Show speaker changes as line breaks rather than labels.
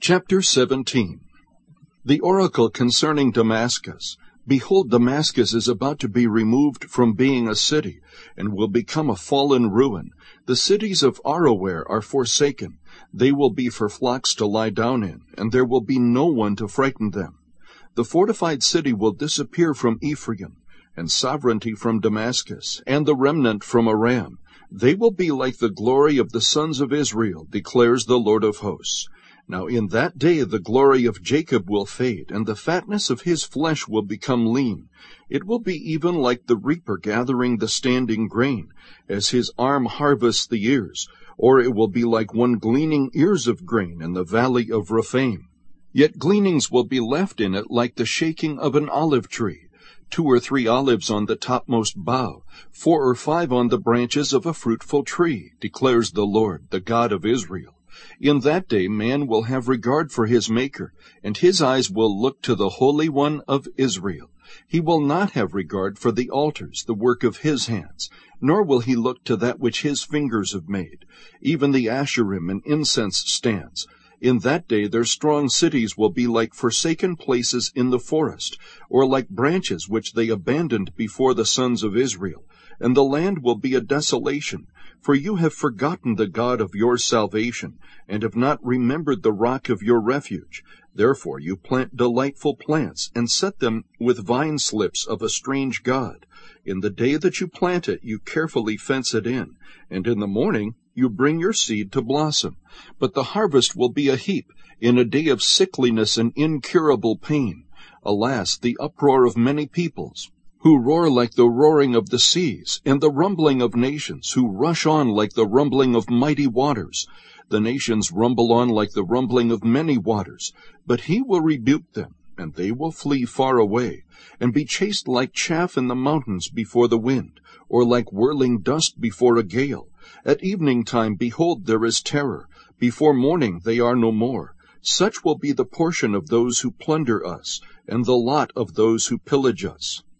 Chapter 17. The oracle concerning Damascus. Behold, Damascus is about to be removed from being a city, and will become a fallen ruin. The cities of Aroer are forsaken. They will be for flocks to lie down in, and there will be no one to frighten them. The fortified city will disappear from Ephraim, and sovereignty from Damascus, and the remnant from Aram. They will be like the glory of the sons of Israel, declares the Lord of hosts. Now in that day the glory of Jacob will fade, and the fatness of his flesh will become lean. It will be even like the reaper gathering the standing grain, as his arm harvests the ears, or it will be like one gleaning ears of grain in the valley of Rephaim. Yet gleanings will be left in it like the shaking of an olive tree, 2 or 3 olives on the topmost bough, 4 or 5 on the branches of a fruitful tree, declares the Lord, the God of Israel. In that day man will have regard for his Maker, and his eyes will look to the Holy One of Israel. He will not have regard for the altars, the work of his hands, nor will he look to that which his fingers have made, even the Asherim and incense stands. In that day their strong cities will be like forsaken places in the forest, or like branches which they abandoned before the sons of Israel. And the land will be a desolation, for you have forgotten the God of your salvation, and have not remembered the rock of your refuge. Therefore you plant delightful plants, and set them with vine slips of a strange god. In the day that you plant it, you carefully fence it in, and in the morning you bring your seed to blossom. But the harvest will be a heap, in a day of sickliness and incurable pain. Alas, the uproar of many peoples, who roar like the roaring of the seas, and the rumbling of nations, who rush on like the rumbling of mighty waters. The nations rumble on like the rumbling of many waters, but he will rebuke them, and they will flee far away, and be chased like chaff in the mountains before the wind, or like whirling dust before a gale. At evening time, behold, there is terror. Before morning they are no more. Such will be the portion of those who plunder us, and the lot of those who pillage us.